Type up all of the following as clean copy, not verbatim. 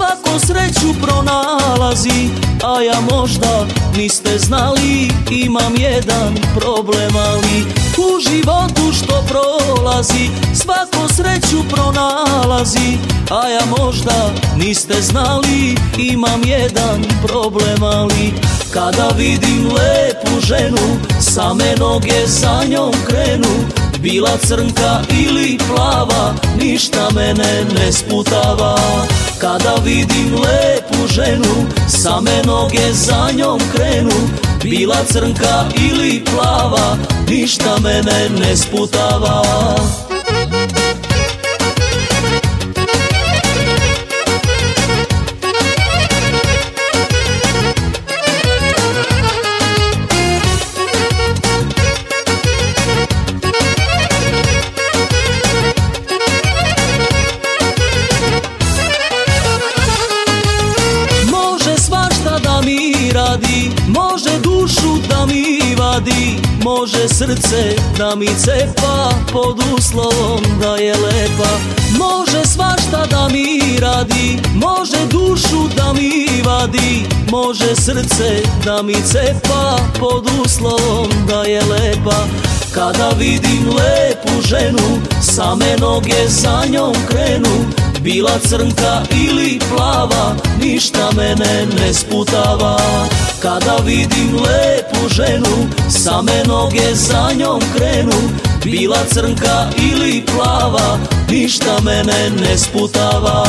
svako sreću pronalazi, a ja možda niste znali, imam jedan problem, ali u životu što prolazi, svako sreću pronalazi, a ja možda niste znali, imam jedan problem, ali kada vidim lepu ženu, same noge za njom krenu, bila crnka ili plava, ništa mene ne sputava. Kada vidim lepu ženu, same noge za njom krenu, bila crnka ili plava, ništa mene ne sputava. Može dušu da mi vadi, može srce da mi cepa, pod uslovom da je lepa. Može svašta da mi radi, može dušu da mi vadi, može srce da mi cepa, pod uslovom da je lepa. Kada vidim lepu ženu, same noge za njom krenu, bila crnka ili plava, ništa mene ne sputava. Kada vidim lepu ženu, same noge za njom krenu, bila crnka ili plava, ništa mene ne sputava.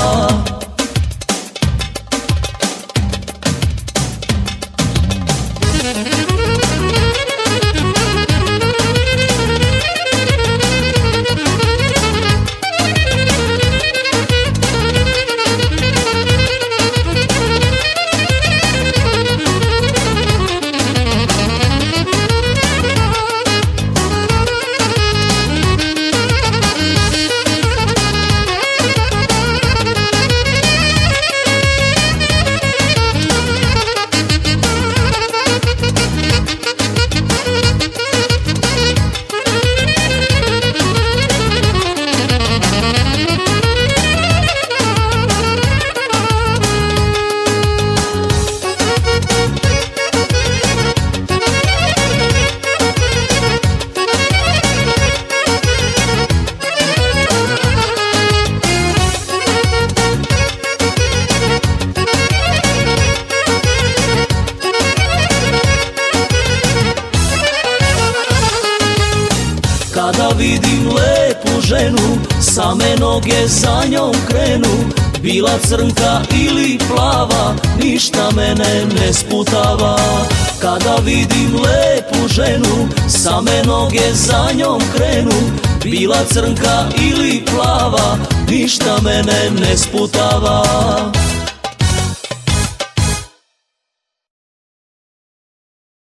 Kada vidim lepu ženu, same noge za njom krenu, bila crnka ili plava, ništa mene ne sputava. Kada vidim lepu ženu, same noge za njom krenu, bila crnka ili plava, ništa mene ne sputava.